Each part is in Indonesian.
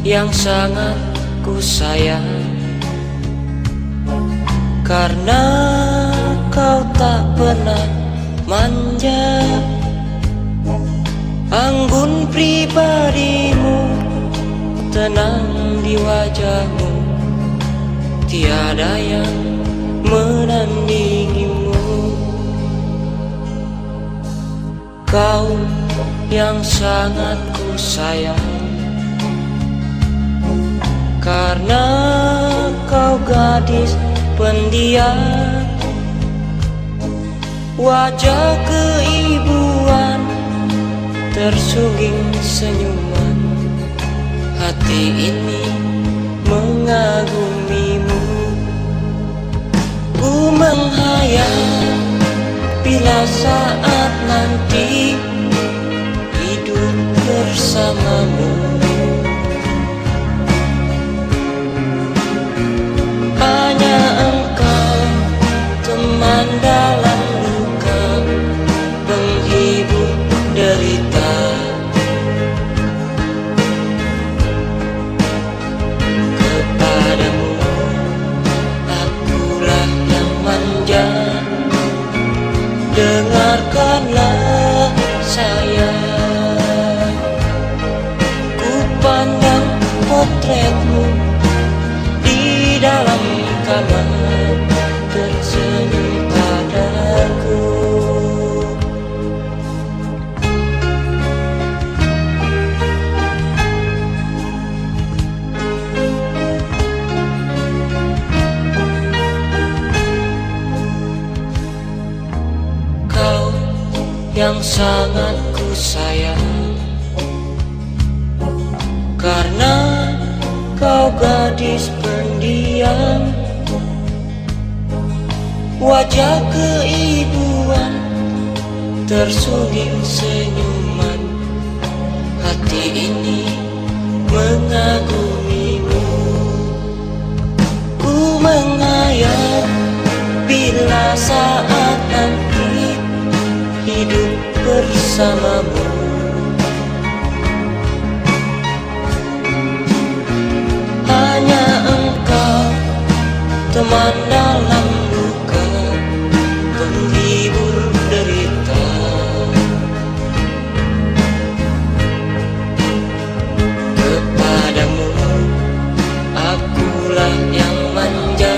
yang sangat ku sayang, karena kau tak pernah manja. Anggun pribadimu, tenang di wajahmu, tiada yang menandingimu. Kau yang sangat ku sayang, karena kau gadis pendiam, wajah keibuan tersungging senyuman, hati ini mengagumimu. Ku menghayal bila saat nanti hidup bersamamu. Hanya engkau teman dalam luka, penghibur derita. Kepadamu akulah yang manja, dengarkanlah sayang. Ku pandang potretmu di dalam kamar, tersenyum padaku. Kau yang sangat ku sayang, karena kau gadis pendiam, wajah keibuan tersungging senyuman, hati ini mengagumimu. Ku menghayal bila saat nanti hidup bersamamu. Hanya engkau teman dalam luka, penghibur derita. Kepadamu akulah yang manja,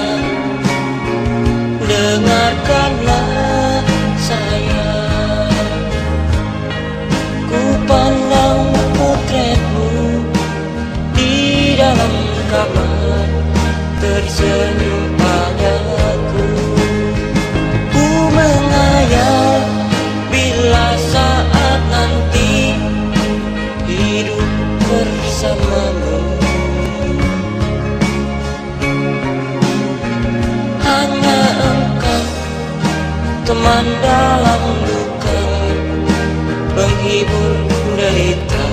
dengarkanlah sayang. Ku pandang potretmu di dalam kamar, tersenyum padaku. Ku menghayal bila saat nanti hidup bersamamu. Hanya engkau teman dalam luka, penghibur derita.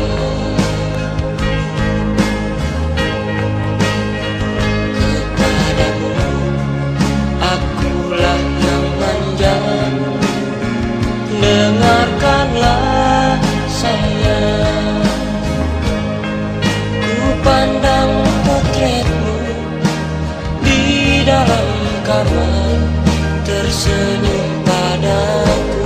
Kepadamu akulah yang manja, dengarkanlah sayang. Ku pandang potretmu di dalam kamar, tersenyum padaku.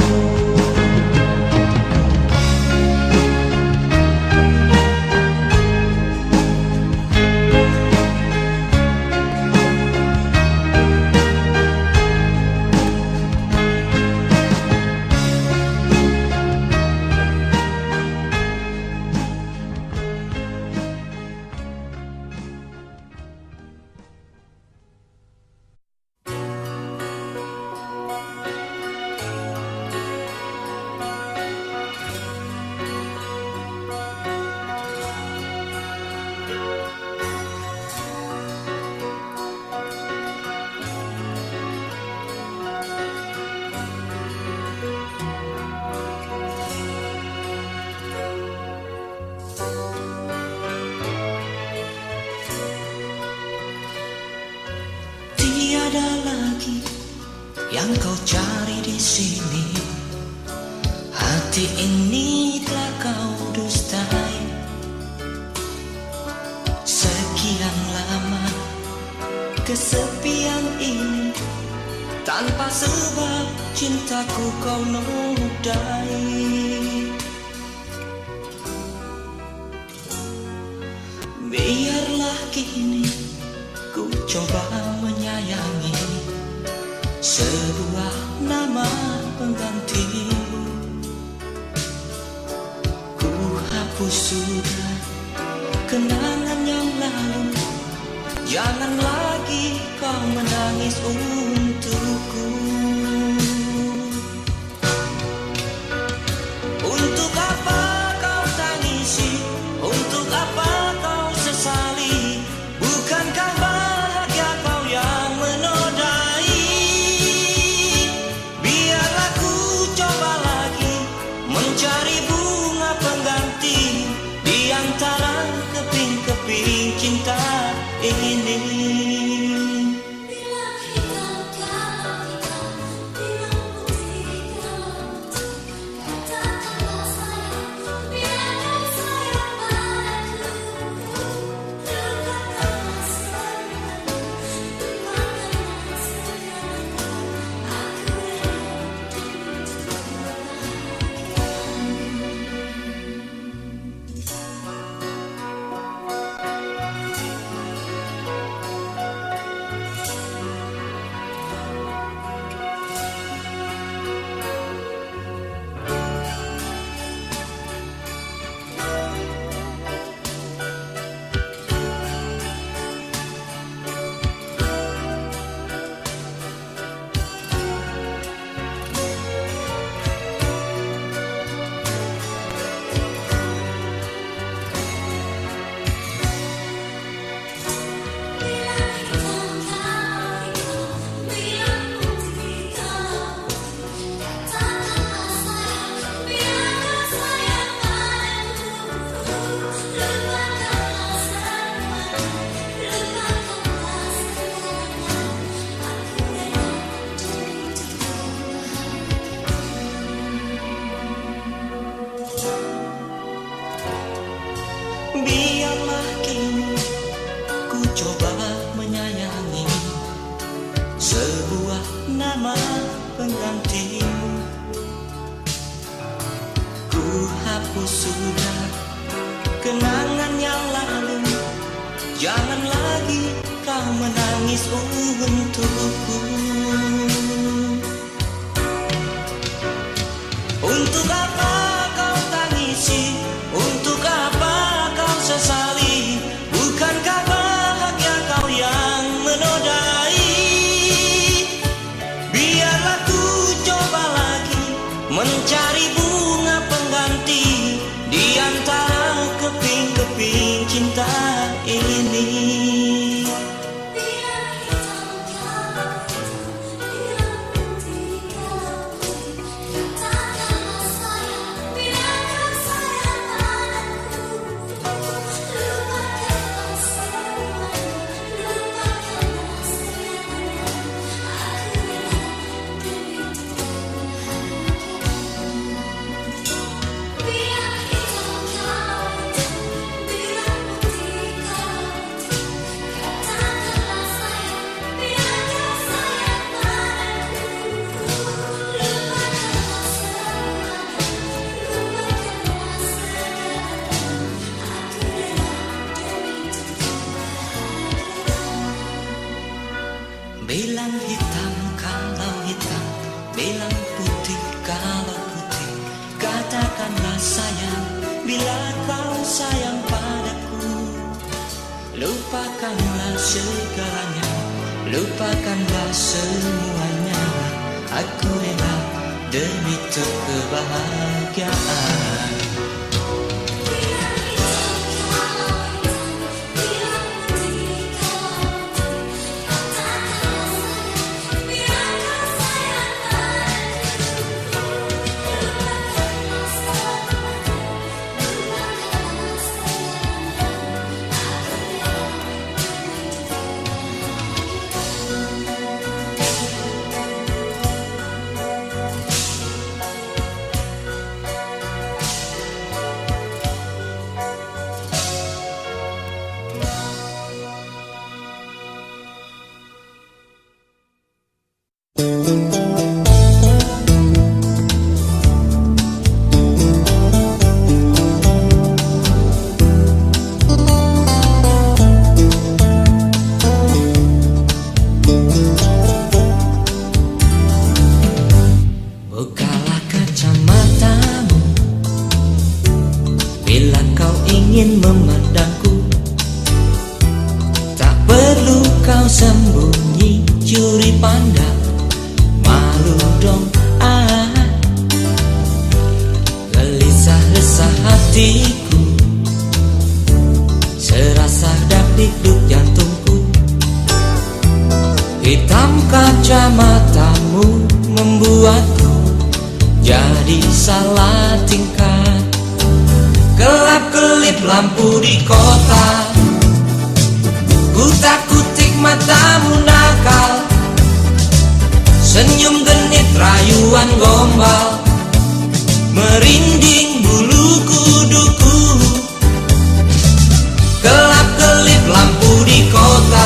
yang kau cari di sini. Hati ini telah kau dustai. sekian lama kesepian ini, tanpa sebab cintaku kau nodai. Biarlah kini ku coba menyayangi sebuah nama penggantimu. Ku hapus sudah kenangan yang lalu, jangan lagi kau menangis untukku. Untuk apa kau tangisi? Untuk apa kau sesali? Bukankah bahagia kau yang menodai? Biarlah ku coba lagi mencari bunga pengganti di antara keping-keping cinta ini. Biarlah kini ku coba menyayangi sebuah nama penggantimu. Ku hapus sudah kenangan yang lalu, jangan lagi kau menangis untukku. Untuk apa kau tangisi? Untuk apa kau sesali? Bukankah bahagia kau yang menodai? Biarlah ku coba lagi mencari bunga pengganti di antara keping-keping cinta ini. Bilang hitam kalau hitam, bilang putih kalau putih. Katakanlah sayang bila kau sayang padaku. Lupakanlah segalanya, lupakanlah semuanya. Aku rela demi kebahagiaan. Bukalah kacamatamu bila kau ingin memandangku. Tak perlu kau sembunyi, curi pandang, malu dong gelisah resah hatiku, serasa dakdikduk jantungku. Hitam kacamatamu membuatku jadi salah tingkah. Kelap-kelip lampu di kota, kutak-kutik matamu nakal, senyum genit rayuan gombal, merinding bulu kuduku. Kelap-kelip lampu di kota,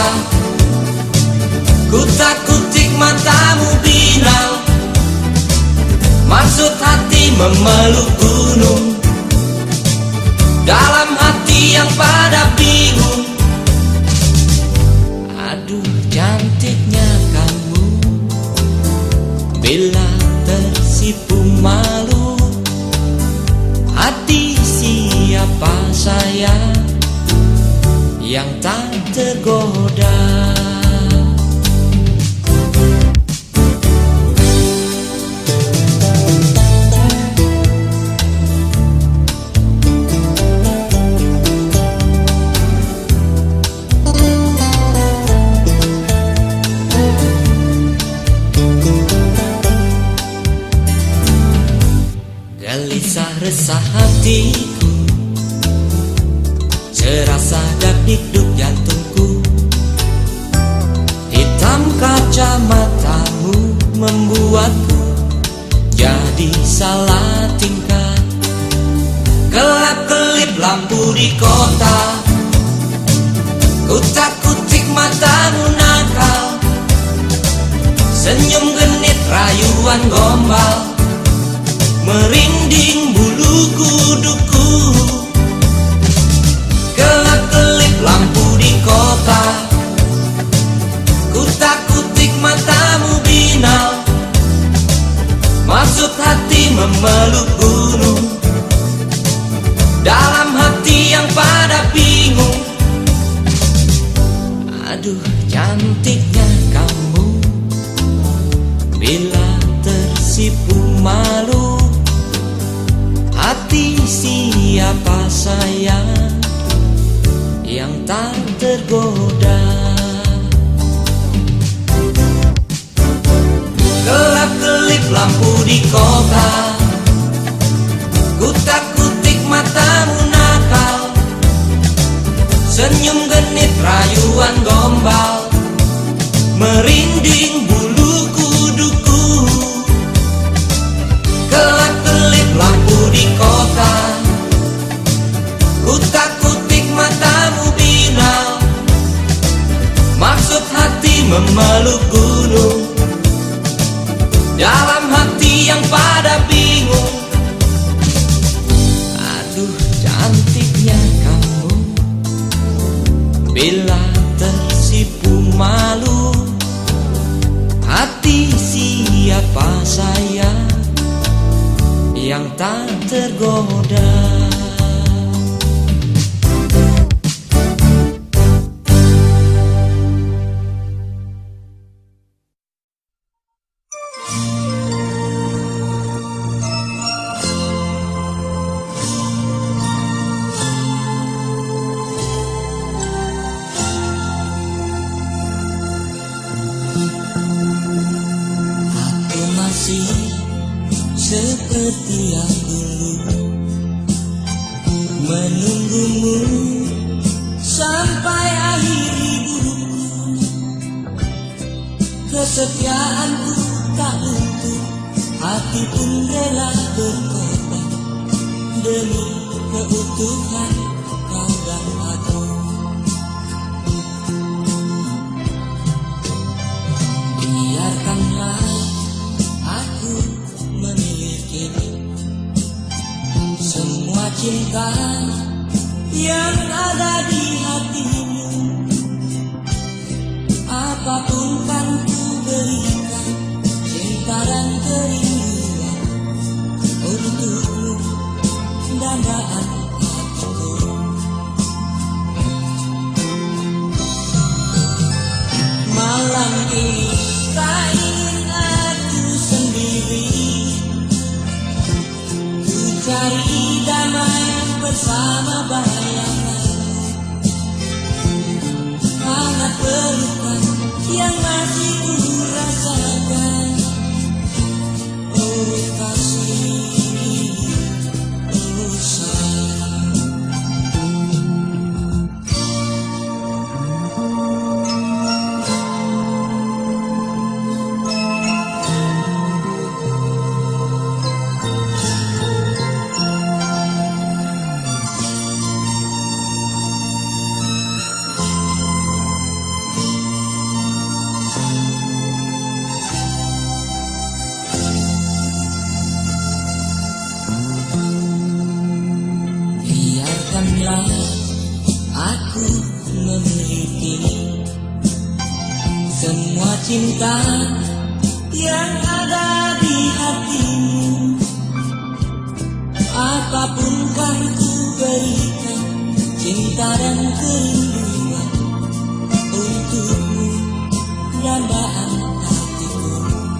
kutak-kutik matamu binal, maksud hati memeluk gunung, dalam hati yang pada bingung. Aduh cantiknya kamu, bila tersipu malu, hati siapa saya yang tak tergoda. Gelisah resah hatiku, serasa dakdikduk jantungku. Hitam kacamatamu membuatku jadi salah tingkah. Kelap-kelip lampu di kota, kutak-kutik matamu nakal, senyum genit rayuan gombal, merinding bulu kuduku. Kelap-kelip lampu di kota, kutak-kutik matamu binal, maksud hati memeluk gunung, dalam hati yang pada bingung. Aduh cantiknya kamu, bila tersipu malu, hati siapa saya yang tak tergoda. Kelap-kelip lampu di kota, kutak-kutik matamu nakal, senyum genit rayuan gombal, merinding bulu kuduku. Kelap-kelip lampu di kota, kutak-kutik matamu binal, maksud hati memeluk gunung, dalam hati yang pada bingung. Aduh cantiknya kamu, bila tersipu malu, hati siapa saya yang tak tergoda. Aku masih seperti yang dulu, menunggumu sampai akhir hidupku. Kesetiaanku tak luntur, hati pun rela berkorban demi keutuhan kau dan aku. Biarkanlah cinta yang ada di hatimu. Apapun kan ku berikan, cinta dan kerinduan untukmu, dandaan hatiku. Malam ini tak ingin aku sendiri, ku cari damai bersama bayanganmu. Hangat pelukan yang masih ku rasakan. Oh kasih, oh sayang. Biarkanlah aku memiliki semua cinta yang ada di hatimu. Apapun kan ku berikan, cinta dan kerinduan untukmu, dandaan hatiku.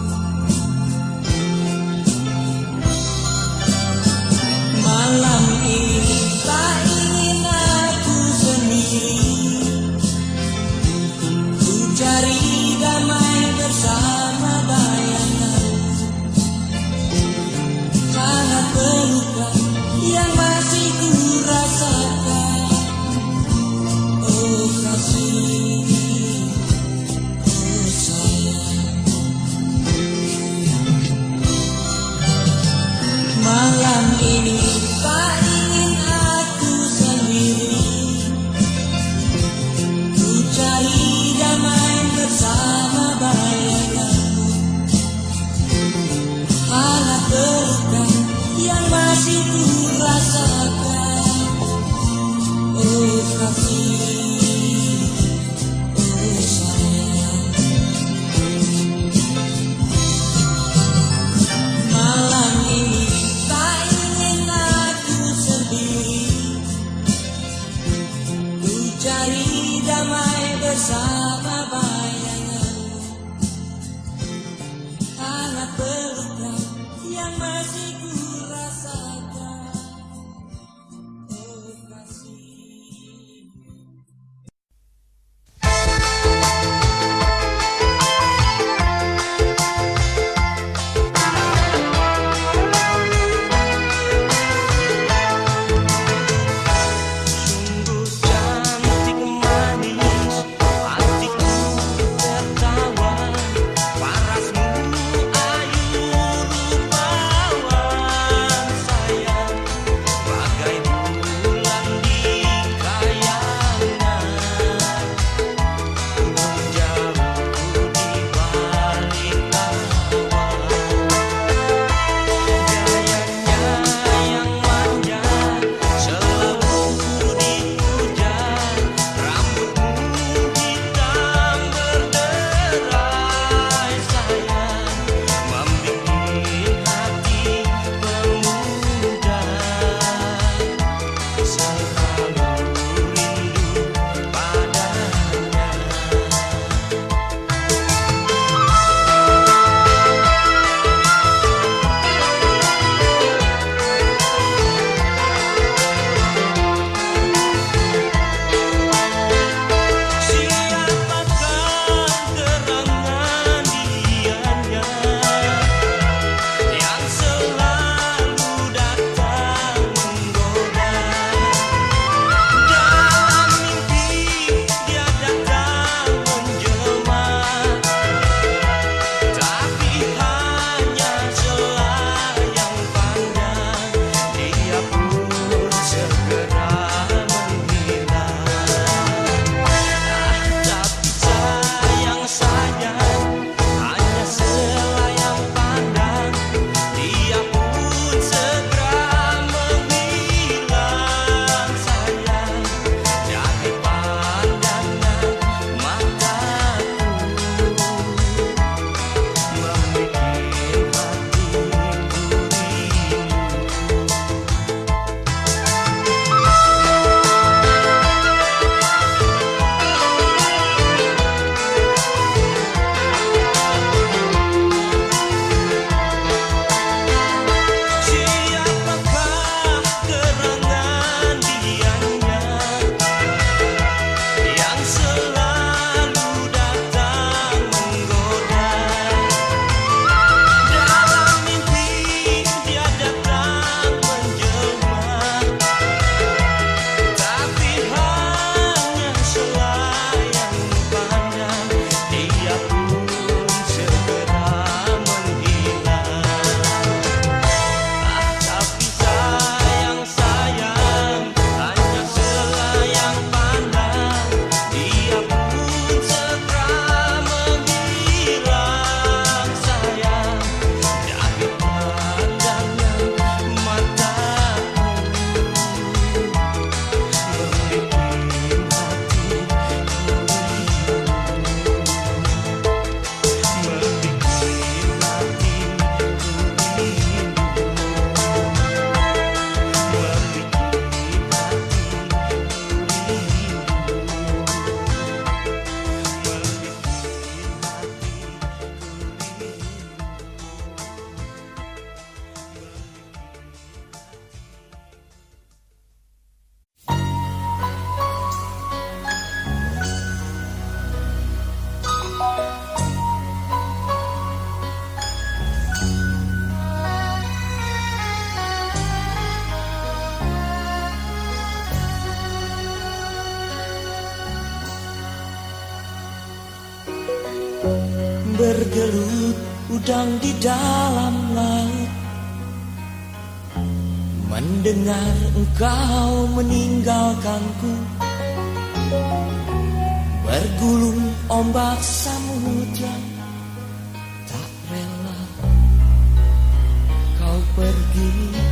Malam ini tak ingin aku sendiri, ku cari damai bersama bayanganmu. Hangat pelukan yang masih ku rasakan. Oh kasih, oh sayang. Malam ini tak ingin aku sendiri, ku cari damai bersama bayanganmu. Hangat pelukan yang masih ku rasakan. Oh kasih, oh sayang. Malam ini tak ingin aku sendiri, ku cari damai bersama bayanganmu. Hangat pelukan yang masih ku rasakan. Oh kasih. Sungguh cantik manis hatiku bergelut udang di dalam laut. Mendengar engkau meninggalkanku, bergulung ombak samudra, tak rela kau pergi.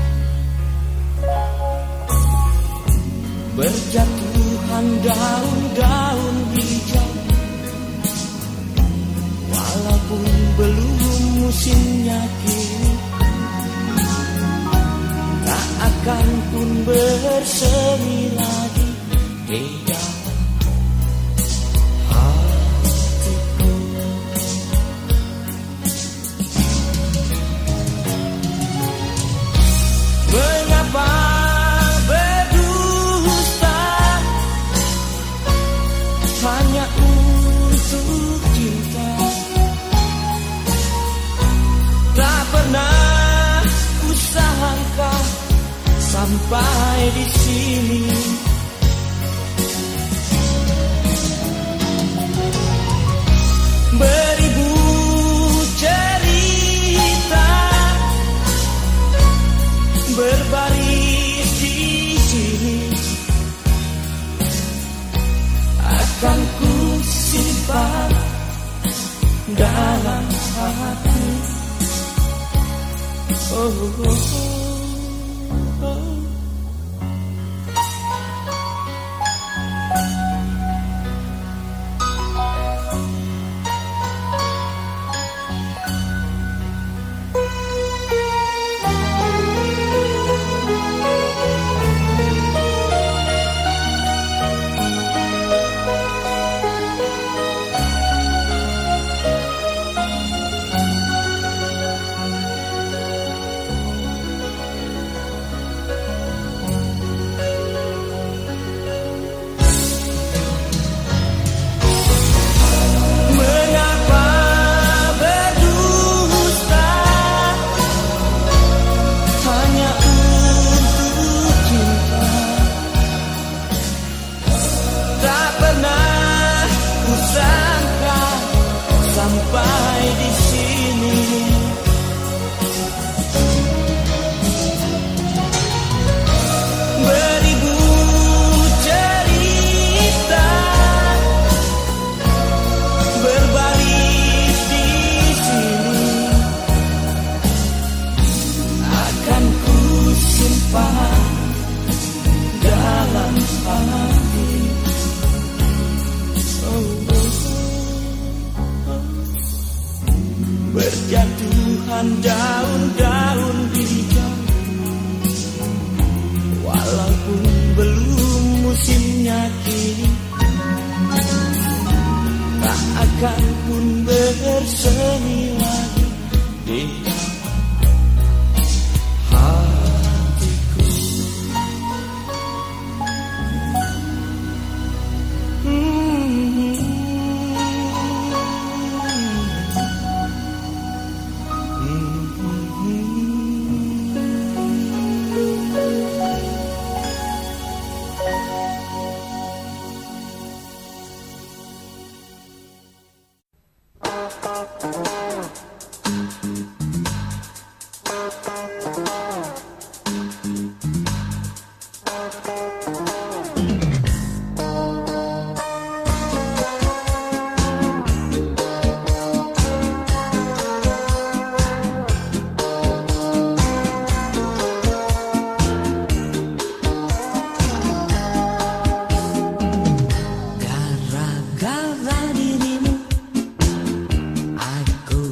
Berjatuhan daun-daun hijau, walaupun belum musimnya kini, tak akan pun bersemi lagi di dalam hatiku. Mengapa berdusta hanya untuk cinta? Tak pernah kusangka sampai di sini. Beribu cerita berbaris di sini, akan ku simpan dalam hati. Oh, oh, oh. Berjatuhan daun-daun hijau, walaupun belum musimnya kini, tak akan pun bersemi lagi di hatiku. Gara-gara dirimu, aku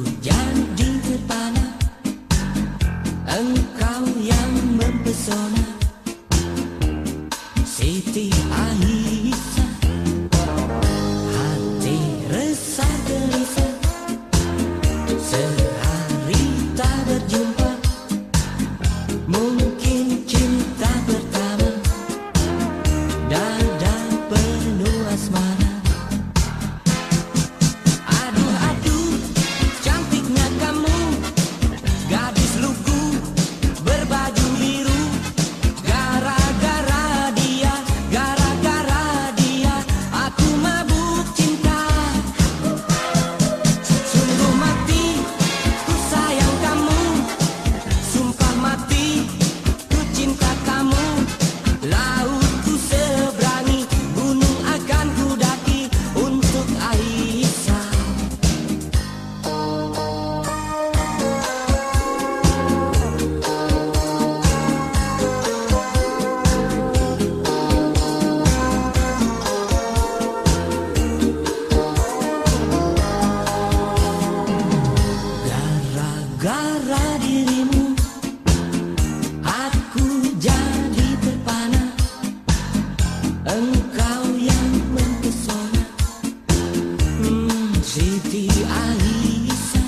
Siti Aisyah,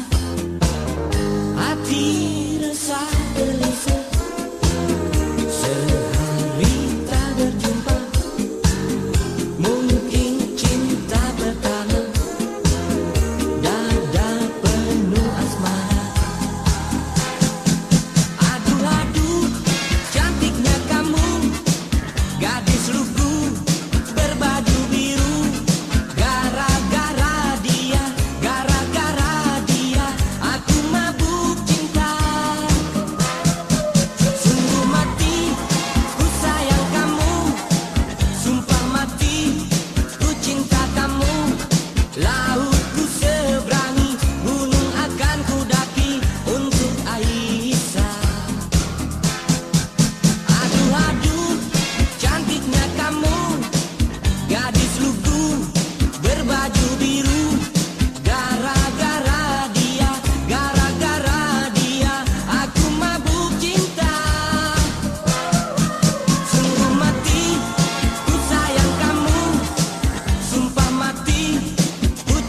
hati resah gelisah, sehari tak berjumpa, mungkin cinta pertama, dada penuh asmara. Aduh-aduh, cantiknya kamu, gadis lugu berbaju biru. Gara-gara dia, aku mabuk cinta. Sungguh mati, ku sayang kamu, sumpah mati, ku cinta kamu. Laut ku seberangi, gunung akan ku daki untuk Aisyah. Aduh-aduh, cantiknya kamu, gadis lugu berbaju biru. Gara-gara dia, aku mabuk cinta. Sungguh mati, ku sayang kamu, sumpah mati, ku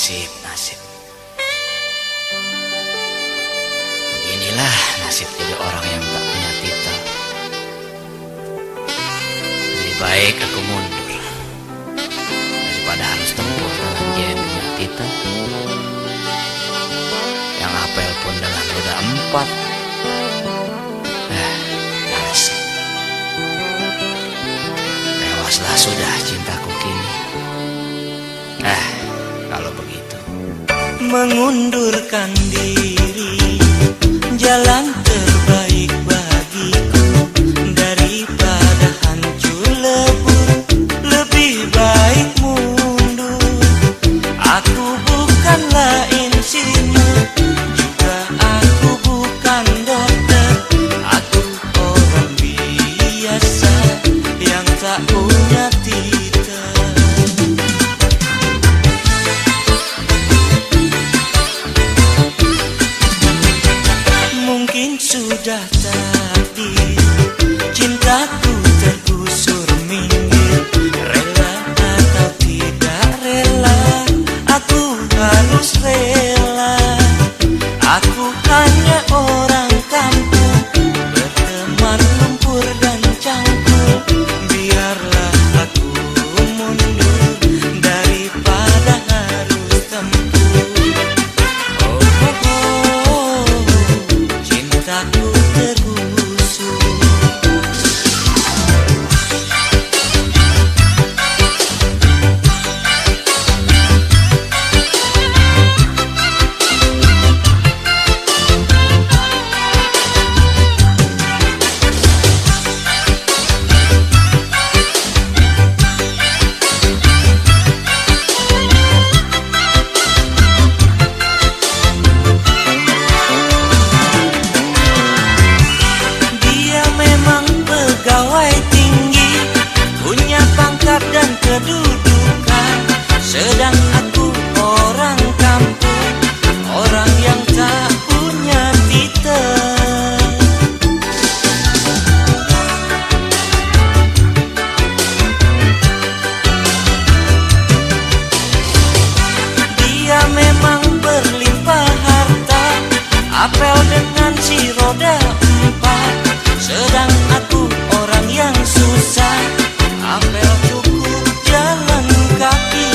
Nasib. Beginilah nasib jadi orang yang tak punya titel. Lebih baik aku mundur daripada harus tempuh dengan dia yang punya titel, yang apel pun dengan roda 4. Nasib. Tewaslah sudah cintaku kini. Kalau begitu, mengundurkan diri jalan terbaik bagiku daripada hancur lebur. Lebih baik mundur. Aku bukanlah insinyur, juga aku bukan dokter. Aku orang biasa yang tak punya titel. Sudah takdir cintaku tergusur minggir. Rela atau tidak rela, aku harus rela. Aku hanya orang kampung, berteman lumpur dan cangkul. Biarlah aku mundur daripada harus tempuh. Aku tergusur. Dan kedudukan, sedang aku orang kampung, orang yang tak punya titel. Dia memang berlimpah harta, apel dengan si roda 4, sedang aku orang yang susah, apel cukup jalan kaki.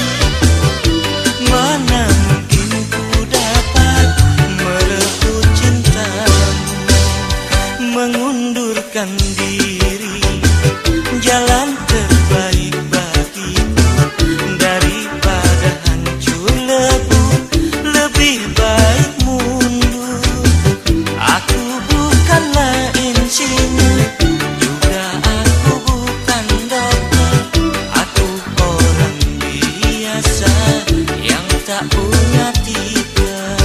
Mana mungkin ku dapat merebut cintamu, mengundurkan diri jalan terbaik bagiku daripada hancur lebur. Lebih baik mundur. Aku bukanlah insinyur, juga aku bukan dokter. Aku orang biasa yang tak punya titel.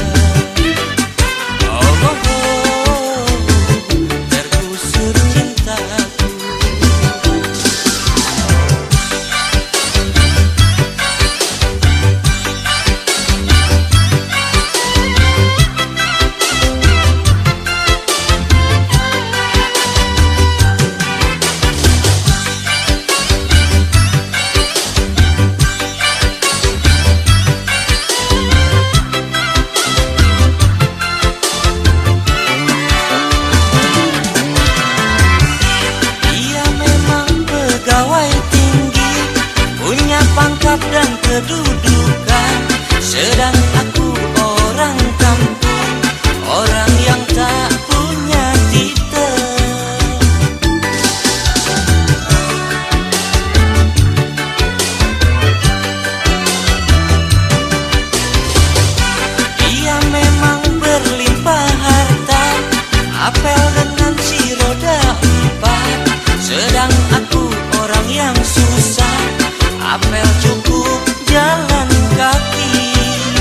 Tergusur cintaku. Pangkat dan kedudukan, sedang aku orang kampung, orang yang tak punya titel. Dia memang berlimpah harta, apel dengan si roda 4, sedang aku orang yang susah, apel cukup jalan kaki.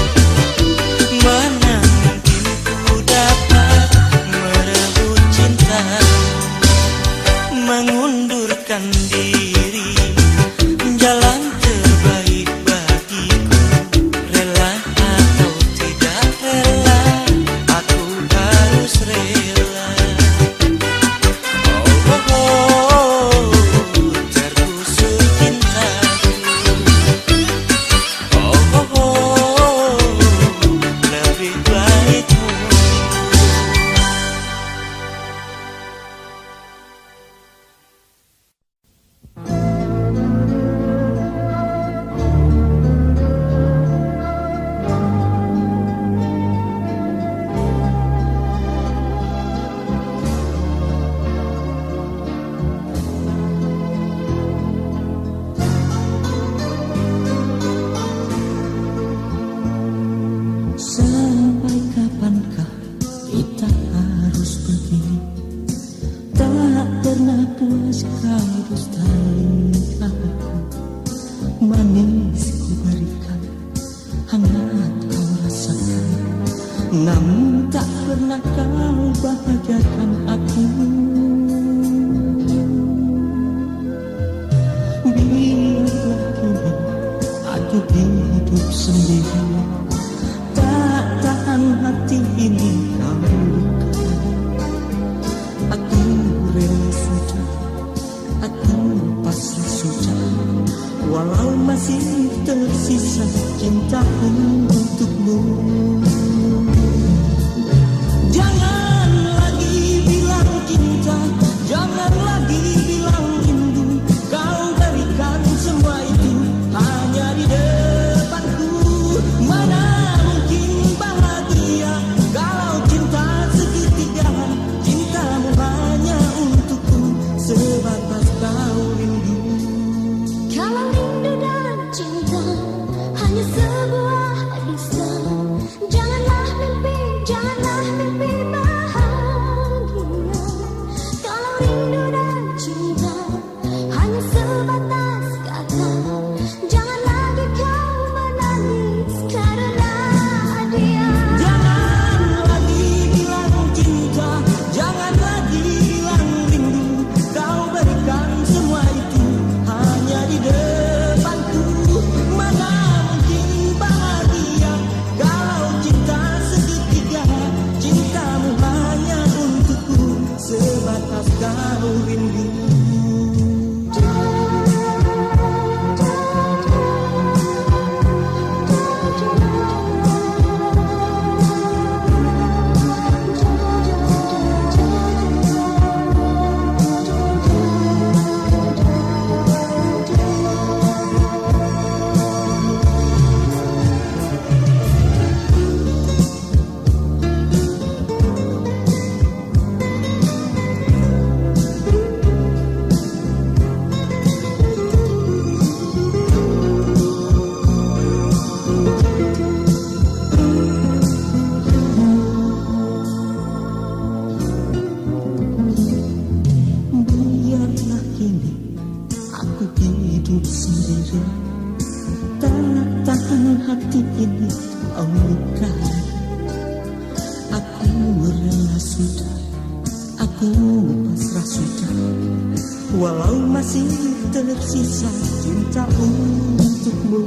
Mana mungkin ku dapat merebut cintamu, mengundurkan diri jalan terbaik bagiku. Rela atau tidak rela, aku harus rela. Tergusur cintaku. manis kau dustai aku, manis ku berikan, hangat kau rasakan, namun tak pernah kau bahagiakan aku. Biarlah kini aku hidup sendiri, tak tahan hati ini kau lukai. Aku rela sudah, aku pasrah sudah, walau masih tersisa cintaku untukmu. Jangan lagi bilang cinta, jangan lagi bilang rindu, kau berikan semua itu hanya di depanku. Mana mungkin bahagia kalau cinta segitiga, cintamu hanya untukku sebatas kau rindu. Kalau rindu dan cinta hanya sebuah dusta, janganlah mimpi bahagia. Kalau rindu dan cinta hanya sebatas kata, jangan lagi kau menangis karena dia. Jangan lagi bilang cinta, jangan lagi bilang rindu, kau berikan semua itu hanya di depanku. Mana mungkin bahagia kalau cinta segitiga, cintamu hanya untukku sebatas kau rindu. Biarlah kini aku hidup sendiri, tak tahan hati ini kau lukai. Aku rela sudah, aku pasrah sudah, walau masih tersisa cinta untukmu.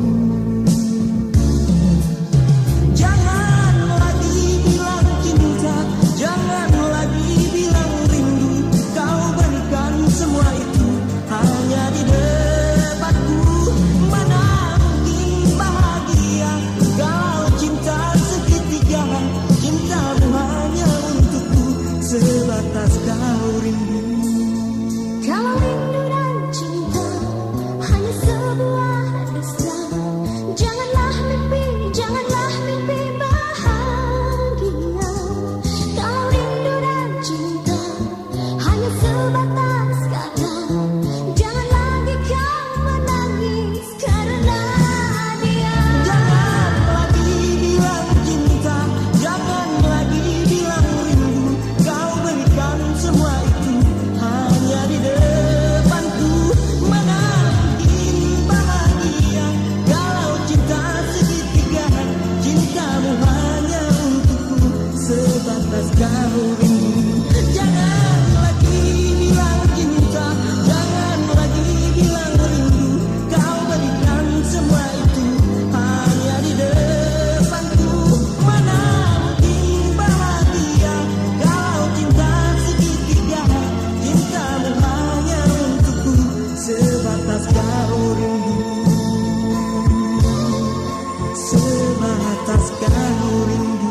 Jangan lagi bilang cinta, jangan lagi bilang rindu, kau berikan semua itu hanya di depanku. Mana mungkin bahagia kalau cinta segitiga, cintamu hanya untukku sebatas kau rindu. Kalau rindu dan cinta hanya sebuah dusta, janganlah mimpi bahagia. Kalau rindu dan cinta hanya sebatas kata, jangan lagi kau menangis karena dia. Jangan lagi bilang cinta, jangan lagi bilang rindu, kau berikan semua itu hanya di depanku. Mana mungkin bahagia kalau cinta segitiga, cintamu hanya untukku sebatas kau rindu. Jangan lagi bilang cinta, jangan lagi bilang rindu, kau berikan semua itu hanya di depanku. Mana mungkin bahagia kalau cinta segitiga, cintamu hanya untukku sebatas kau rindu, sebatas kau rindu.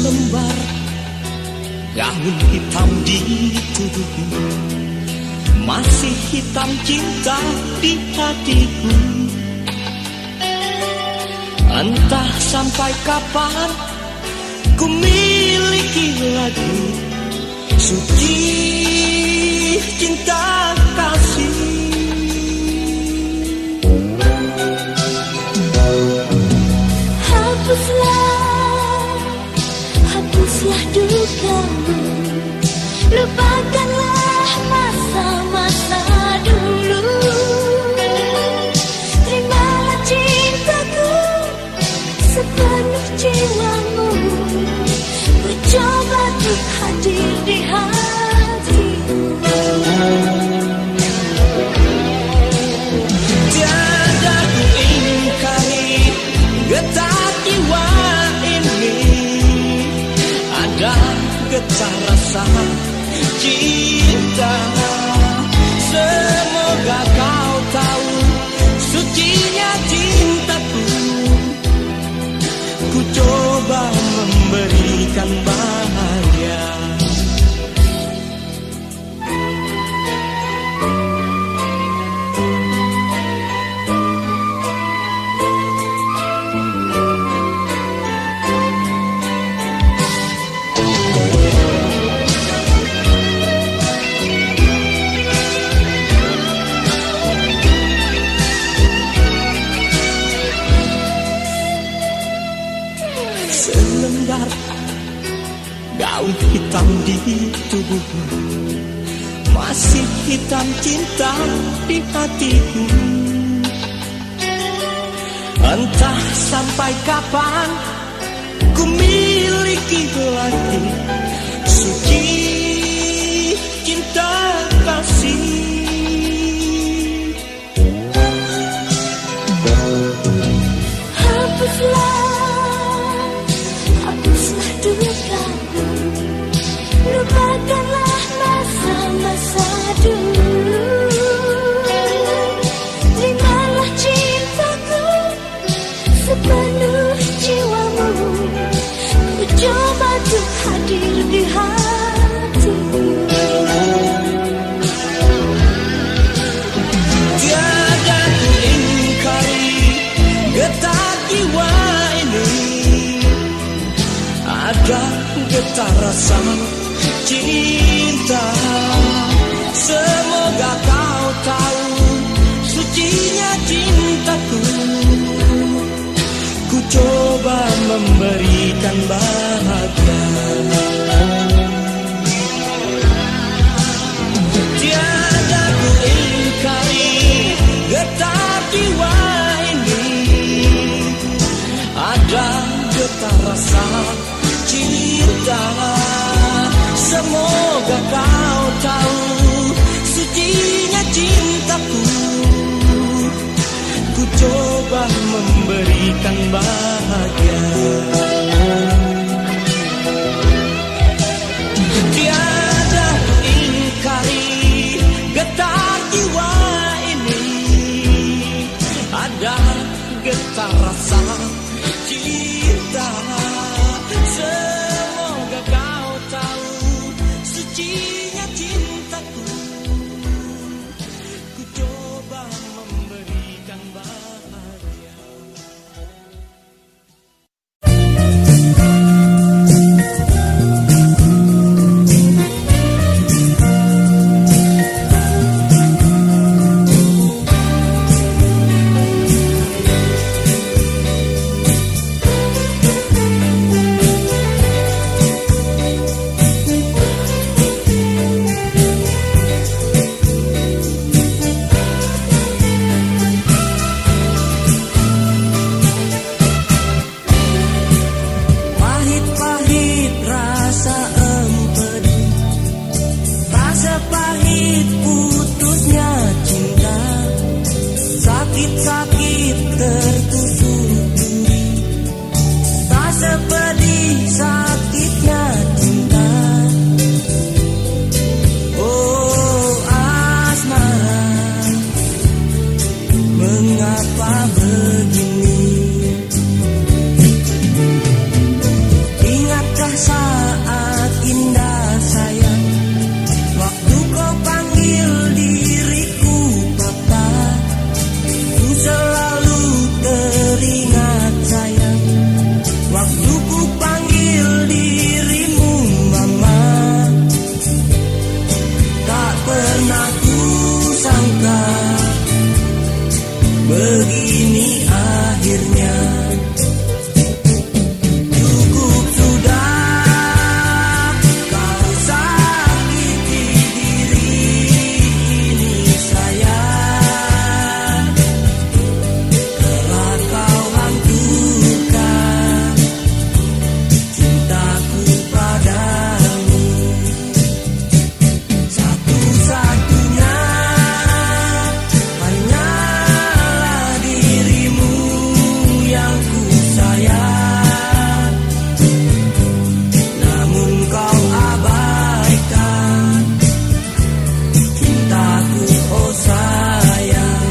Selembar gaun hitam di tubuhmu, masih hitam cinta di hatiku. Entah sampai kapan ku miliki lagi suci cinta kasih. Hapuslah dukamu, lupakanlah masa-masa dulu. Terimalah cintaku sepenuh jiwamu, ku coba untuk hadir di hatimu. Tiada ku ingkari getar jiwa ini, ada getar rasa cinta. Semoga kau tahu sucinya cintaku, ku coba memberikan bahagia. Selembar gaun hitam di tubuhmu, masih hitam cinta di hatiku. Entah sampai kapan ku miliki lagi suci cinta kasih. Hapuslah dukamu, lupakanlah masa-masa dulu. Terimalah cintaku sepenuh jiwamu, ku coba untuk hadir di hatimu. Tiada ku ingkari getar jiwa ini, ada getar rasa cinta. Semoga kau tahu sucinya cintaku, ku coba memberikan bahagia. Tiada ku ingkari getar jiwa ini, ada getar rasa cinta. Semoga kau tahu sucinya cintaku, ku coba memberikan bahagia. Tiada ku ingkari getar jiwa ini, ada getar rasa cinta. Semoga kau tahu sucinya cintaku, ku coba memberikan bahagia. Sakit-sakit tertusuk duri, tak sepedih sakitnya cinta. Oh asmara, mengapa begini? Ingatkah saat indah sayang, waktu kau panggil dia? Begini akhirnya, cukup sudah kau sakiti diri ini sayang. Telah kau hancurkan cintaku padamu. Satu-satunya hanyalah dirimu yang ku sayang. Namun kau abaikan cintaku, oh sayang.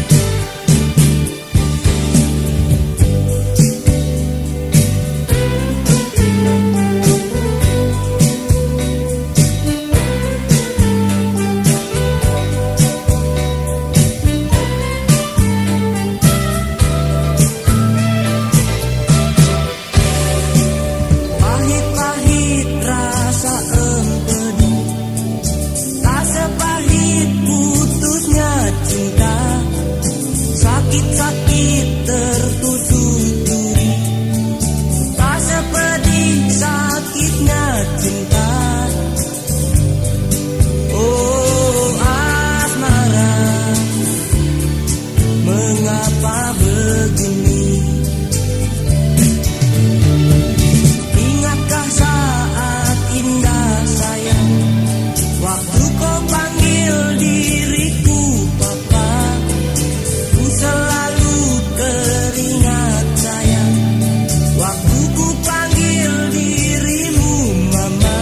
Pahit-pahit rasa empedu, tak sepahit putusnya cinta. Sakit-sakit tertusuk-turi, tak sepedih sakitnya cinta. Oh asmara, mengapa begini? Ingatkah saat indah sayang, waktu kau panggil diriku papa? Ku selalu teringat sayang, waktu ku panggil dirimu mama.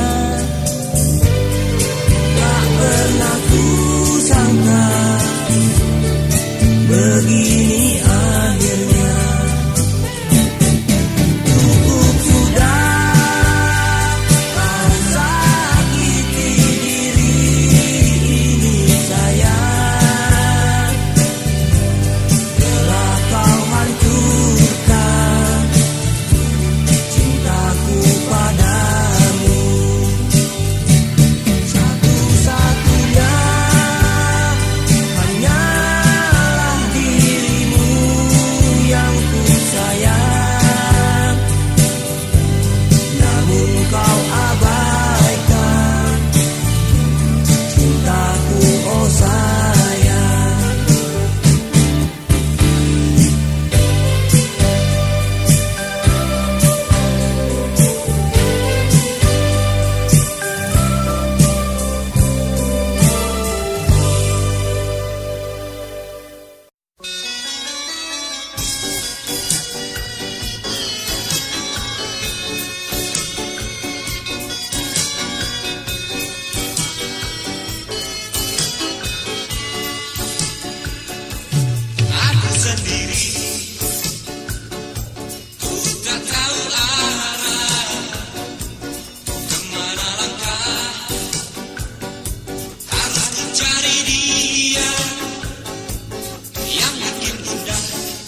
Tak pernah ku sangka begini akhirnya. Cukup sudah kau sakiti diri ini sayang. Telah kau hancurkan cintaku padamu. Satu-satunya hanyalah dirimu yang ku sayang. Namun kau abaikan cintaku, oh sayang. Aku sendiri, ku tak tahu arah, kemana langkah. Harus ku cari dia yang bikin indah,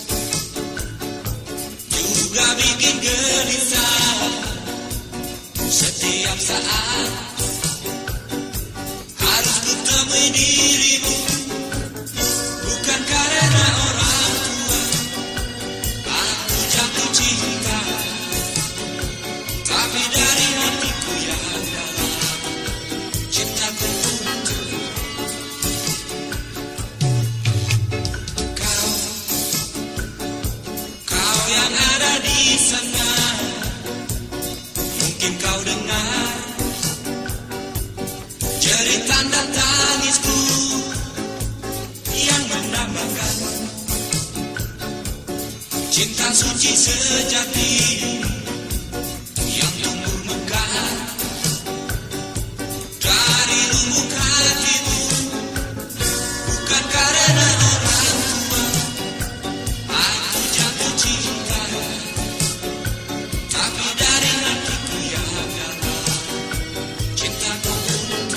juga bikin gelisah setiap saat. Harus ku temui dirimu, bukan karena orang tua aku jatuh cinta, tapi dari hatiku yang dalam, cintaku untuk kau. Kau yang ada di sana, mungkin kau dengar cerita dan tangisku yang mendambakan cinta suci sejati yang tumbuh mekar dari lubuk hatimu, bukan karena orang tua aku jatuh cinta, tapi dari hatiku yang dalam, cintaku untuk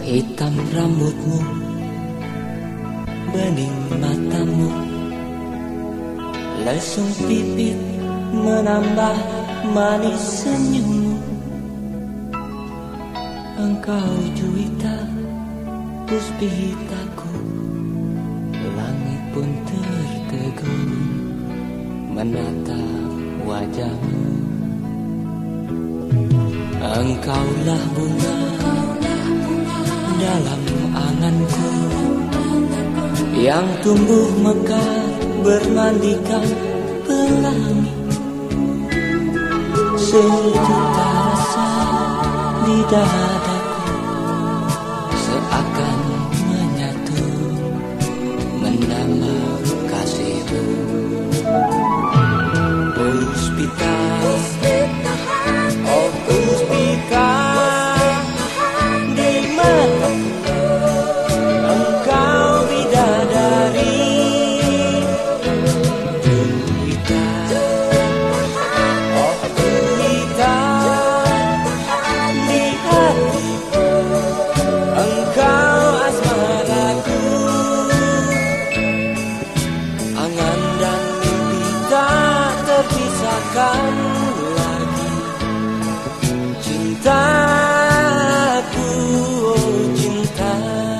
Hitam rambutmu, bening matamu, lesung pipit menambah manis senyummu. Engkau juwita puspitaku, langit pun tertegun menatap wajahmu. Engkaulah bunga dalam anganku, yang tumbuh mekar bermandikan pelangi. Sejuta rasa di dadaku seakan menyatu menambah kasihmu. Puspita, oh puspita, di mataku engkau bidadari. Juwita, oh juwita, di hatiku engkau asmaraku. Angan dan mimpi tak terpisahkan lagi. Cintaku, oh cinta.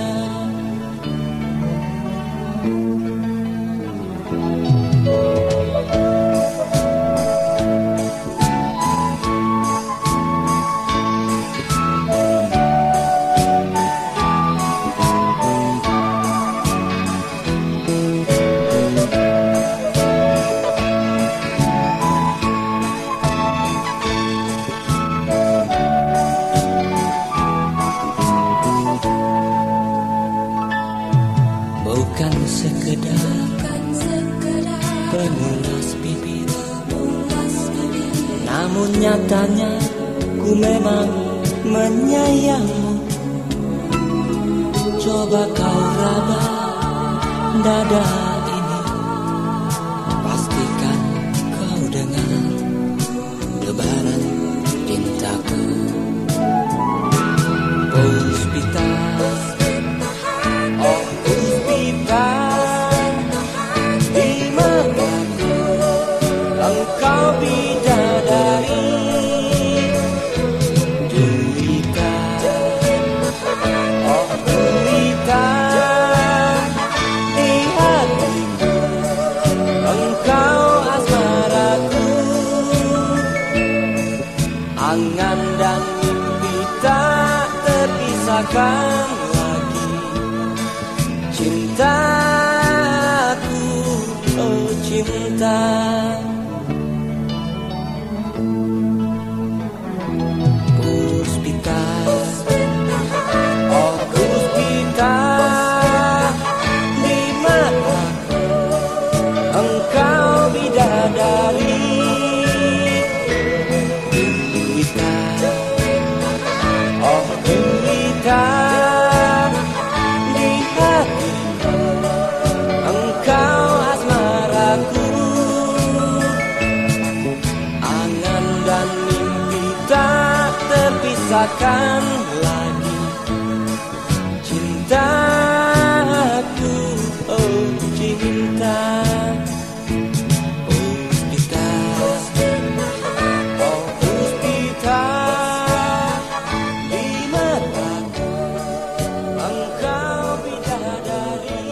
Bukan sekedar pengulas bibir, namun nyatanya ku memang menyayangmu. Coba kau raba dada ini, pastikan kau dengar debaran cintaku. Puspita, oh puspita, di mataku engkau bidadari. Juwita, oh juwita, di hatiku engkau asmaraku. Angan dan mimpi tak terpisahkan lagi. Cintaku, oh cinta. Puspita, oh puspita, di mataku engkau bidadari. Juwita, oh juwita, di hatiku engkau asmaraku. Angan dan mimpi tak terpisahkan lagi. Cintaku, oh cinta. Puspita, oh puspita, di mataku engkau bidadari.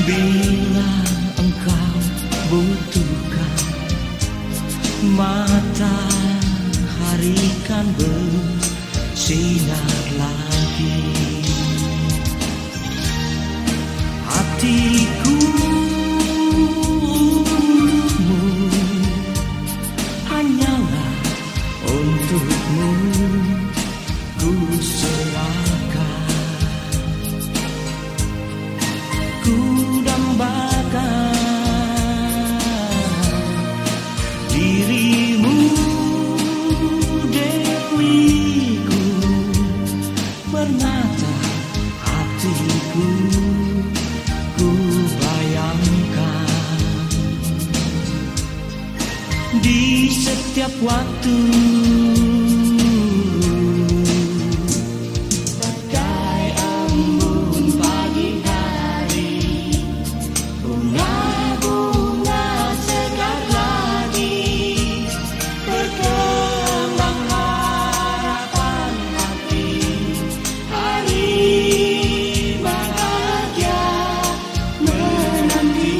Bila engkau butuhkan, matahari kan bersinar lagi. Hatiku untukmu, hanyalah untukmu ku serahkan. Ku dambakan dirimu, dewiku, permata hatiku. Ku bayangkan di setiap waktu, bagai embun pagi hari, bunga-bunga segar lagi, berkembang harapan hati, hari bahagia menanti.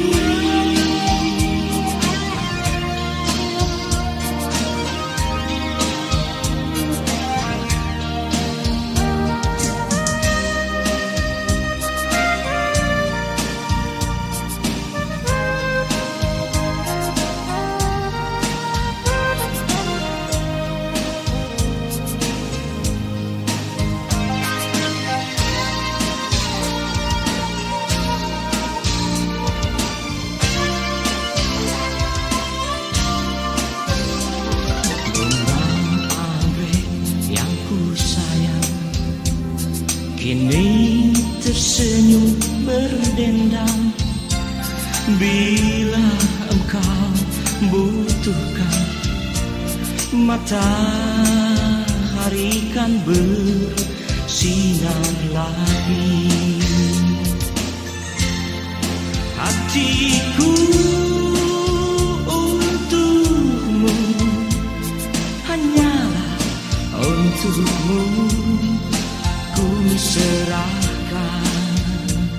Kini tersenyum berdendam. Bila engkau butuhkan, matahari kan bersinar lagi. Hatiku untukmu, hanyalah untukmu ku serahkan.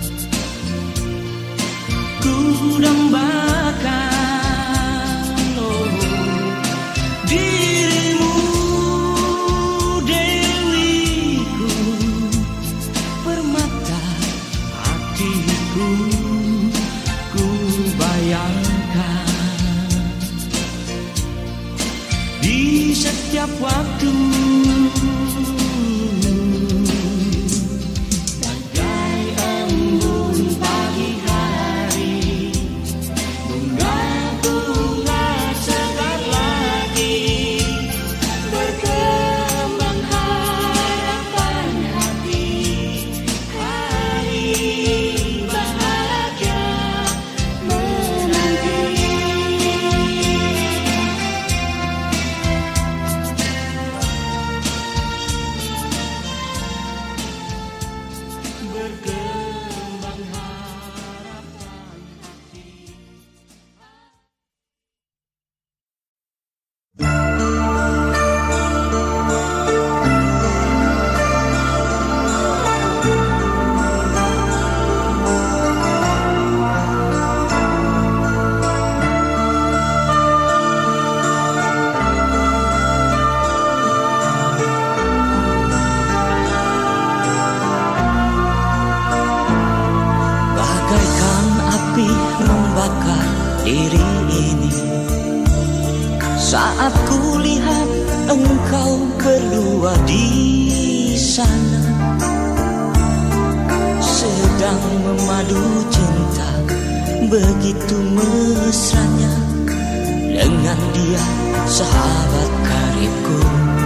Ku dambakan dirimu, dewiku, permata hatiku. Ku bayangkan di setiap waktu, diri ini. Saat kulihat engkau berdua di sana, sedang memadu cinta begitu mesranya dengan dia, sahabat karibku.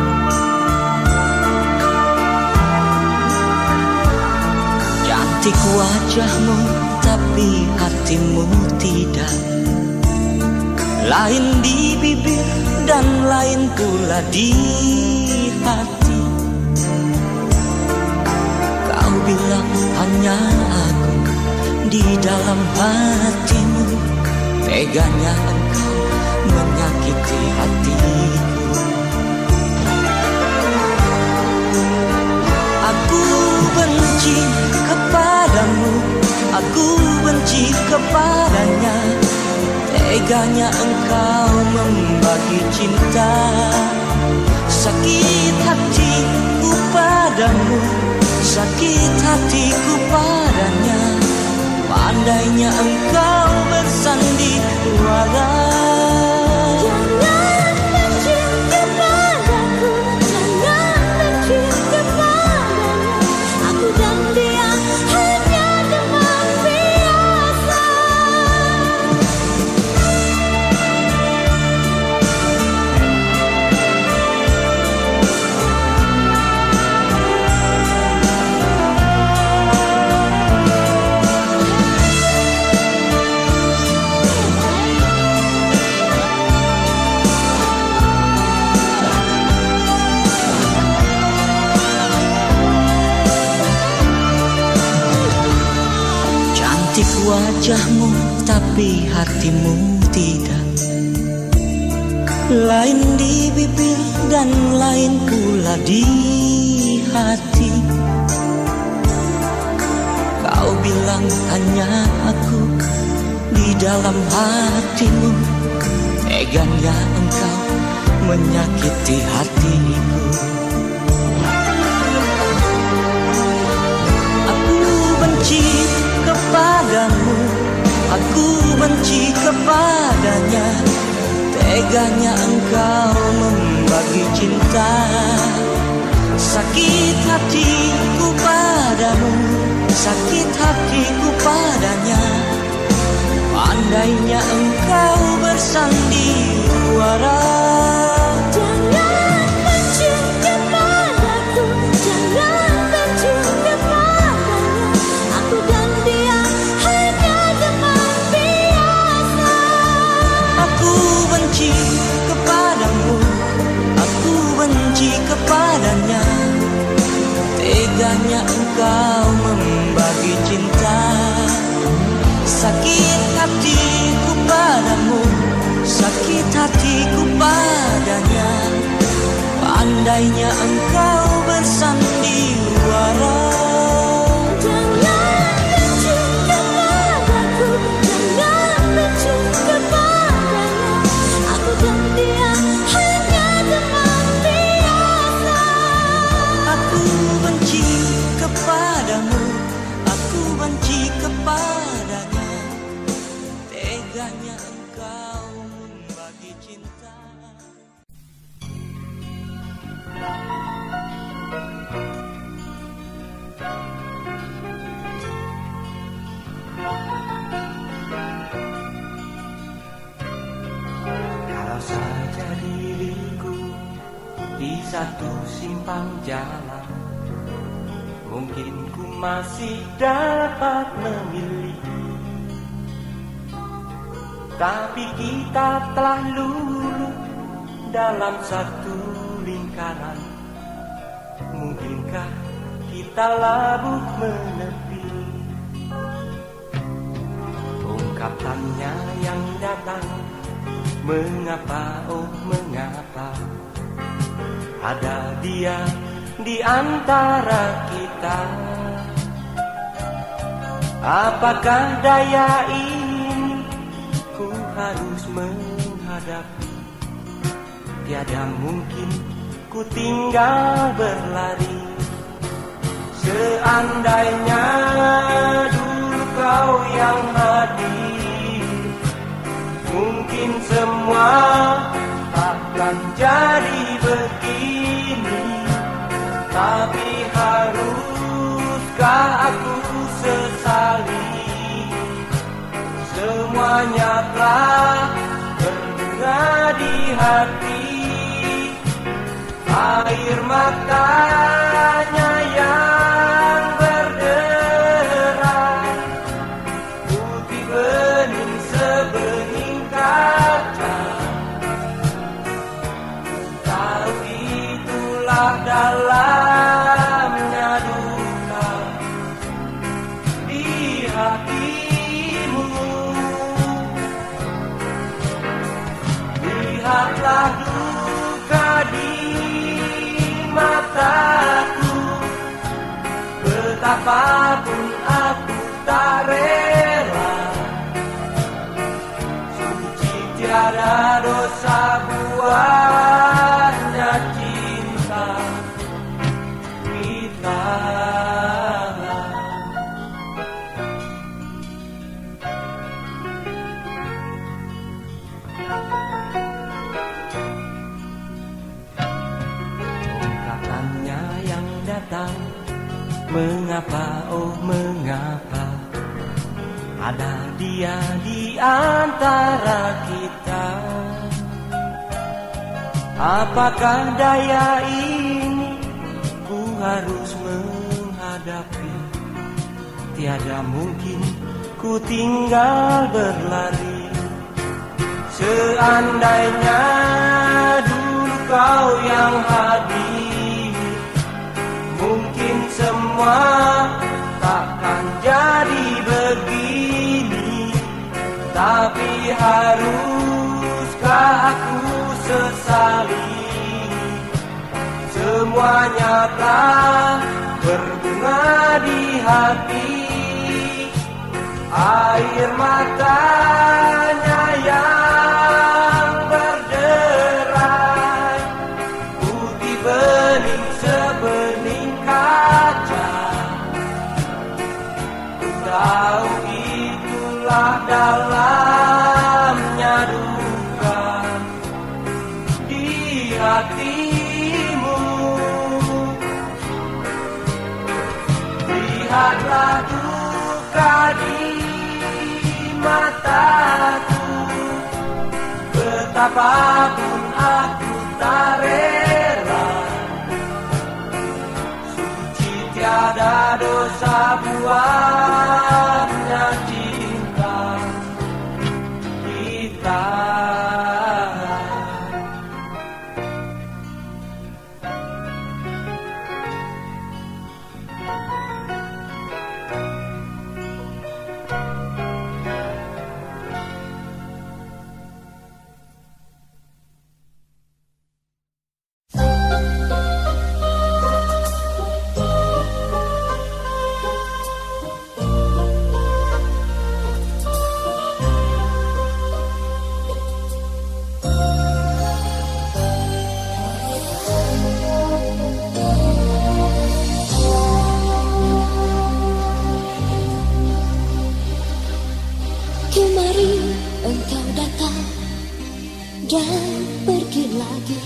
Cantik wajahmu tapi hatimu tidak, lain di bibir dan lain pula di hati. Kau bilang hanya aku di dalam hatimu, teganya engkau menyakiti hatiku. Aku benci kepadamu, aku benci Teganya engkau membagi cinta, sakit hatiku padamu, sakit hatiku padanya. Pandainya engkau bersandiwara. Jangan benci kepadaku, jangan benci kepadanya. Aku dan dia hanya teman biasa. Cantik wajahmu tapi hatimu tidak, lain di bibir dan lain pula di hati. Kau bilang hanya aku di dalam hatimu, teganya engkau menyakiti hatiku. Aku benci kepadamu, aku benci kepadanya. Teganya engkau membagi cinta, sakit hatiku padamu, sakit hatiku padanya. Pandainya engkau bersandiwara. Jangan benci kepadaku, jangan benci kepadanya. Aku dan dia hanya teman biasa. Aku benci kepadamu, aku benci kepadanya. Teganya engkau membagi cinta, sakit hatiku padamu, sakit hatiku padanya. Pandainya engkau bersandiwara. Jangan benci kepadaku, jangan benci kepadanya. Aku dan dia hanya teman biasa. Aku benci kepadamu, aku benci kepadanya. Teganya engkau membagi cinta. Kalau saja diriku di satu simpang jalan, mungkin ku masih dapat memilih. Tapi kita telah luluh dalam satu lingkaran. Mungkinkah kita labuh menepi? Ungkapannya yang datang, mengapa, oh mengapa ada dia di antara kita? Apakah daya ini ku harus menghadapi? Tiada mungkin ku tinggal berlari. Seandainya dulu kau yang hadir, mungkin semua takkan jadi begini. Tapi haruskah aku sesali? Semuanya telah berbunga di hati. Air matanya yang berderai, putih bening sebening kaca. Tahu itulah dalamnya duka di hatimu. Lihatlah duka di mataku, betapapun aku tak rela. Suci buahnya cinta kita. Katanya yang datang, mengapa, oh mengapa ada dia di antara kita? Apakah daya ini ku harus menghadapi? Tiada mungkin ku tinggal berlari. Seandainya dulu kau yang hadir, mungkin semua takkan jadi begini. Tapi haruskah aku sesali? Semuanya telah berbunga di hati. Air matanya yang berderai, putih bening sebening kaca. Ku tahu itulah dalamnya duka di hatimu. Lihatlah duka di mataku, betapapun aku tak rela. Suci tiada dosa buahnya cinta kita. Dan pergi lagi.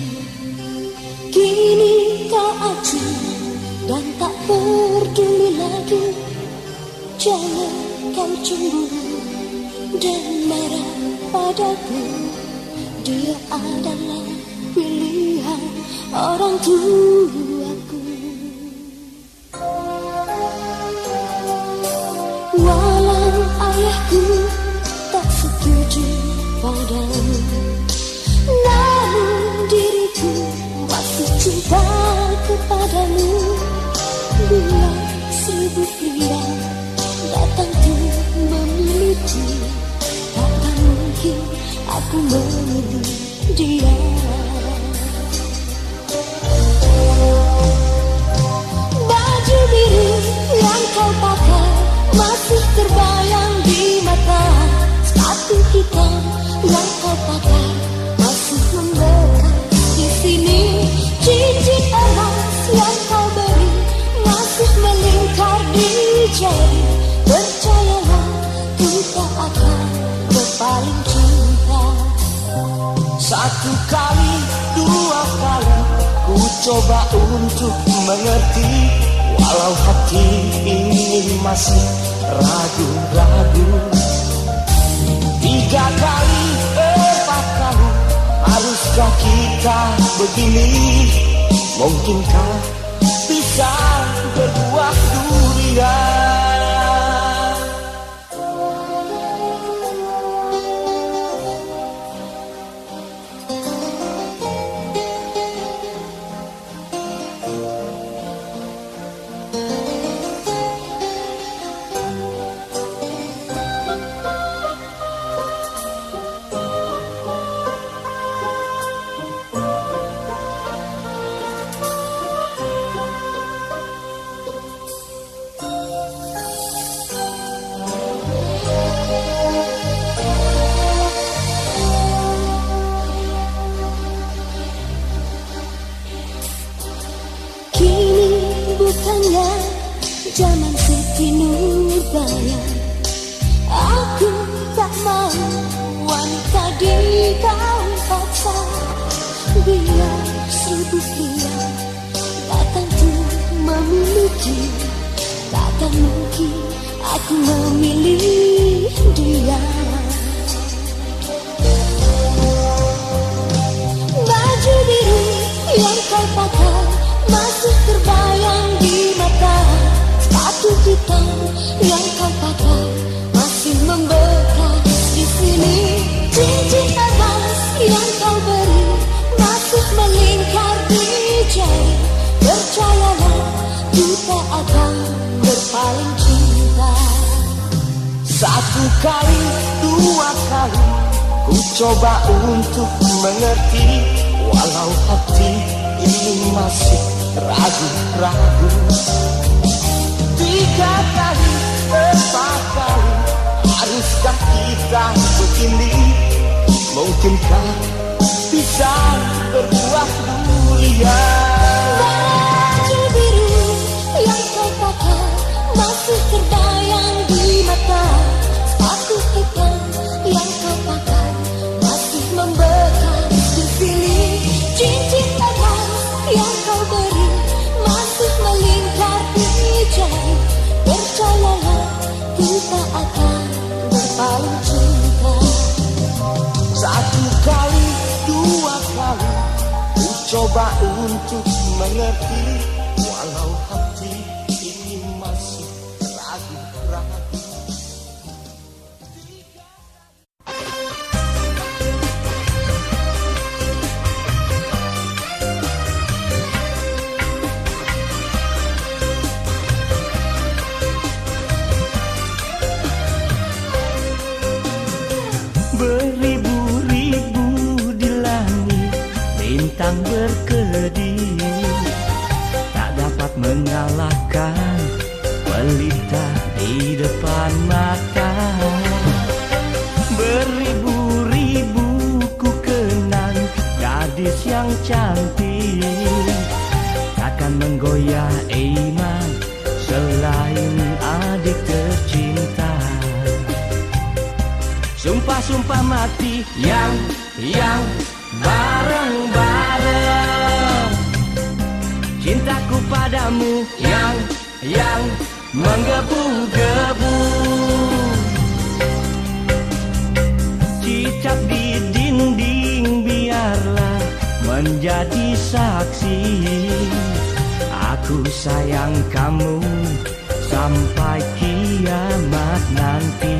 Kini kau acuh dan tak peduli lagi. Jangan kau cemburu dan marah padaku. Dia adalah pilihan orang tuaku. Walau ayahku tak setuju padamu, namun diriku masih cinta kepadamu. Bila 1000 pria datang untuk memiliki, takkan mungkin aku memilih dia. Baju biru yang kau pakai masih terbayang di mata. Sepatu hitam yang kau pakai masih membekas di sini. Cincin emas yang kau beri masih melingkar di jari. Percayalah, ku tak akan berpaling cinta. Satu kali, dua kali ku coba untuk mengerti, walau hati ini masih ragu-ragu. 3 kali, 4 kali, haruskah kita begini? Mungkinkah bisa berbuah durian? sayang, aku tak mau wanita di kau paksa. Biar seribu pria datang tuh memiliki, takkan mungkin aku memilih dia. Baju biru yang kau pakai masih terbayang di mata. Sepatu hitam yang kau pakai masih membekas di sini. Cincin emas yang kau beri masih melingkar di jari. Percayalah, kita akan berpaling cinta. Satu kali, dua kali ku coba untuk mengerti, walau hati ini masih ragu-ragu. Tiga kali, empat kali, haruskah kita begini? Mungkinkah bisa berbuah mulia? Baju biru yang kau pakai masih terbayang di mata. Sepatu hitam yang kau pakai masih membekas di sini. Cincin emas yang kau beri masih melingkar di jari. Percayalah, kita akan berpaling cinta. Satu kali, dua kali ku coba untuk mengerti, walau hati ini masih ragu-ragu. Beribu-ribu di langit bintang berkedip, tak dapat mengalahkan pelita di depan mata. Beribu-ribu ku kenang gadis yang cantik, takkan menggoyah iman selain adik tercinta. Sumpah-sumpah mati yang bareng-bareng, cintaku padamu yang menggebu-gebu. Cicak di dinding biarlah menjadi saksi, aku sayang kamu sampai kiamat nanti.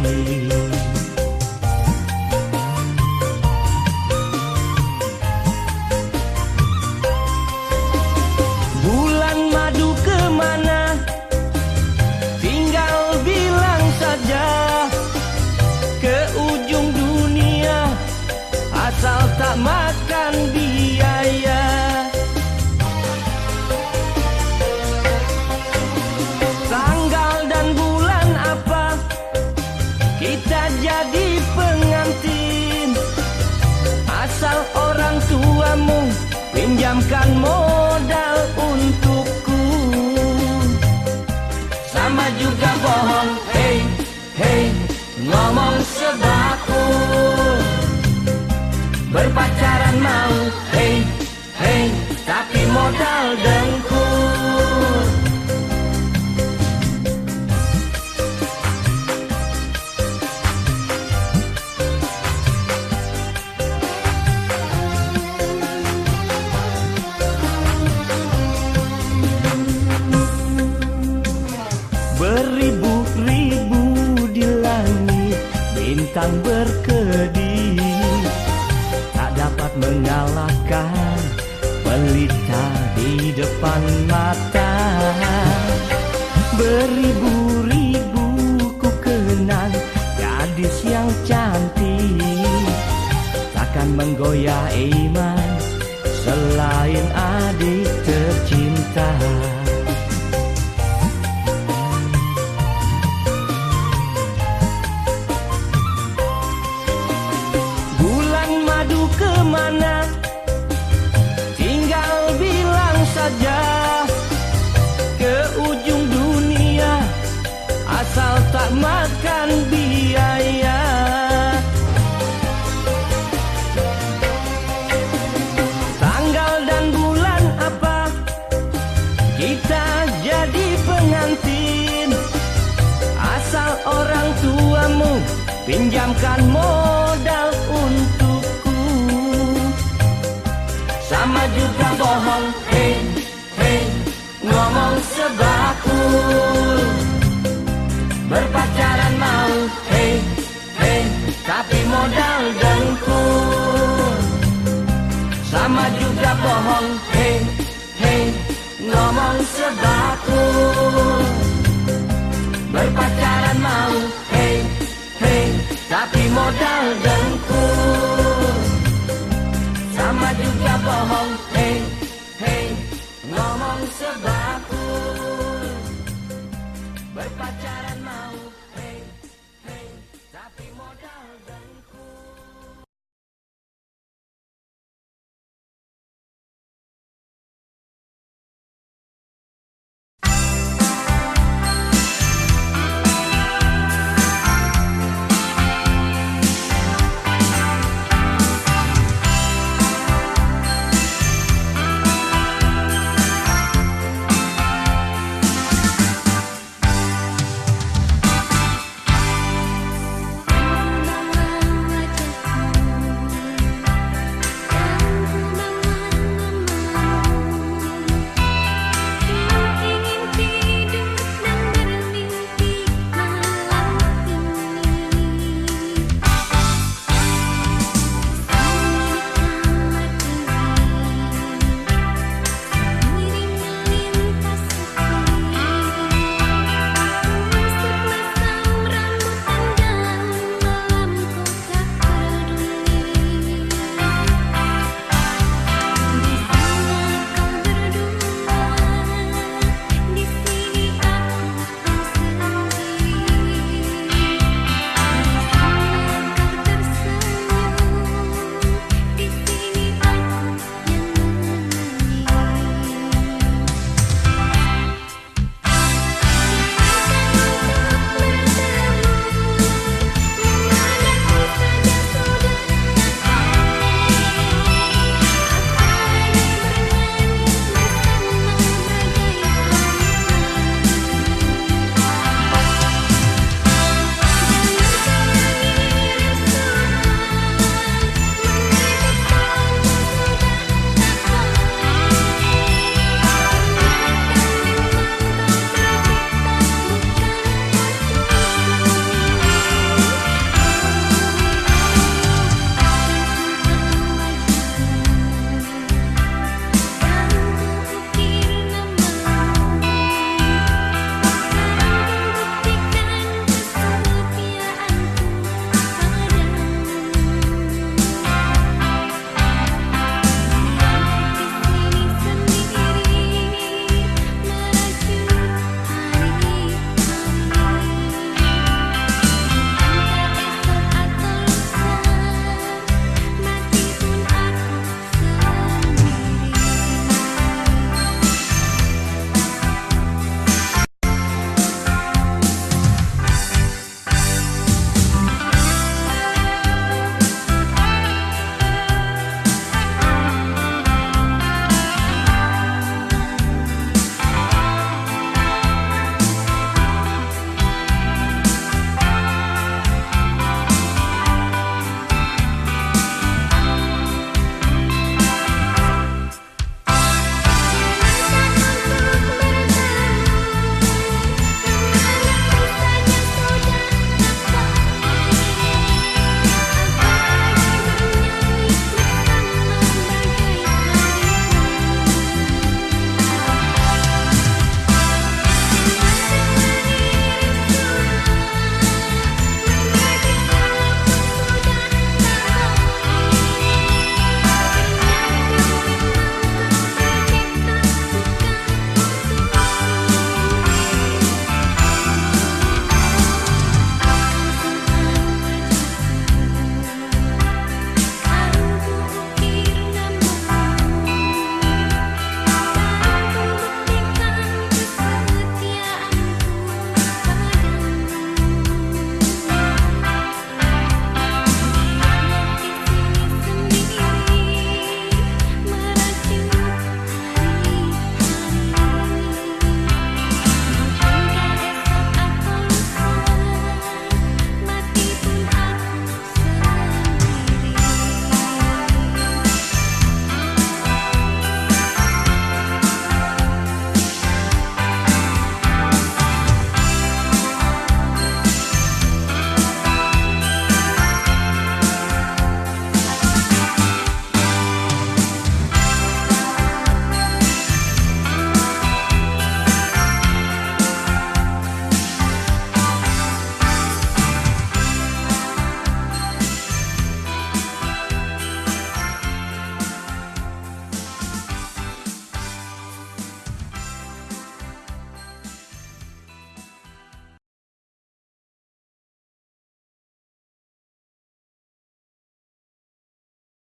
Bulan madu kemana? Tinggal bilang saja. Ke ujung dunia, asal tak makan biaya. Tanggal dan bulan apa? Kita jadi pengantin. Asal orang tuamu pinjamkan modal untukku. Sama juga bohong, hey, hey, ngomong sebaku. Berpacaran mau, hey, hey, tapi modal dengkur. Beribu-ribu di langit bintang berkedip, tak dapat mengalahkan pelita di depan mata. Beribu-ribu ku kenang gadis yang cantik, takkan menggoyah iman selain adik tercinta. Kemana? Tinggal bilang saja. Ke ujung dunia, asal asal tak makan biaya. Tanggal dan bulan apa kita jadi pengantin, asal orang tuamu pinjamkan modal untukku. Sama juga bohong, hei, hei, ngomong sebakul. Berpacaran mau, hei, hei, tapi modal dengkul. Sama juga bohong, hei, hei, ngomong sebakul. Berpacaran mau, hei, hei, tapi modal dengkul.